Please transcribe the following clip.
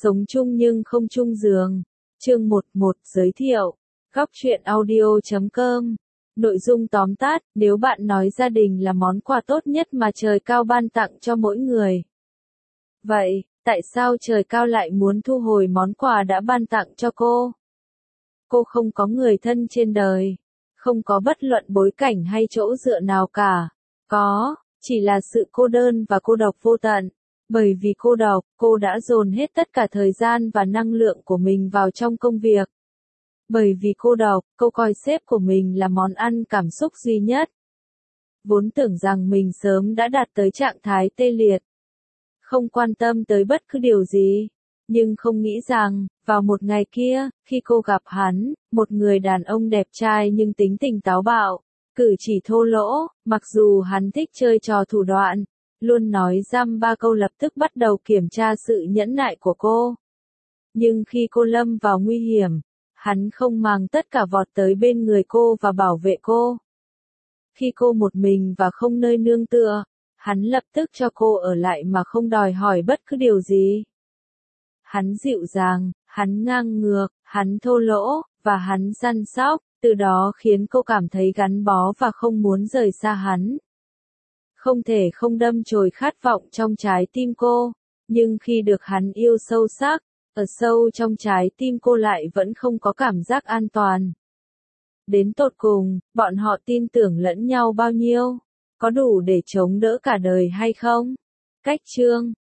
Sống chung nhưng không chung giường. Chương 11 giới thiệu. Góc truyện audio.com. Nội dung tóm tắt, nếu bạn nói gia đình là món quà tốt nhất mà trời cao ban tặng cho mỗi người. Vậy, tại sao trời cao lại muốn thu hồi món quà đã ban tặng cho cô? Cô không có người thân trên đời. Không có bất luận bối cảnh hay chỗ dựa nào cả. Có, chỉ là sự cô đơn và cô độc vô tận. Bởi vì cô độc, cô đã dồn hết tất cả thời gian và năng lượng của mình vào trong công việc. Bởi vì cô độc, cô coi sếp của mình là món ăn cảm xúc duy nhất. Vốn tưởng rằng mình sớm đã đạt tới trạng thái tê liệt. Không quan tâm tới bất cứ điều gì. Nhưng không nghĩ rằng, vào một ngày kia, khi cô gặp hắn, một người đàn ông đẹp trai nhưng tính tình táo bạo, cử chỉ thô lỗ, mặc dù hắn thích chơi trò thủ đoạn, luôn nói dăm ba câu lập tức bắt đầu kiểm tra sự nhẫn nại của cô. Nhưng khi cô lâm vào nguy hiểm, hắn không màng tất cả vọt tới bên người cô và bảo vệ cô. Khi cô một mình và không nơi nương tựa, hắn lập tức cho cô ở lại mà không đòi hỏi bất cứ điều gì. Hắn dịu dàng, hắn ngang ngược, hắn thô lỗ, và hắn săn sóc, từ đó khiến cô cảm thấy gắn bó và không muốn rời xa hắn. Không thể không đâm chồi khát vọng trong trái tim cô, nhưng khi được hắn yêu sâu sắc, ở sâu trong trái tim cô lại vẫn không có cảm giác an toàn. Đến tột cùng, bọn họ tin tưởng lẫn nhau bao nhiêu? Có đủ để chống đỡ cả đời hay không? Cách chương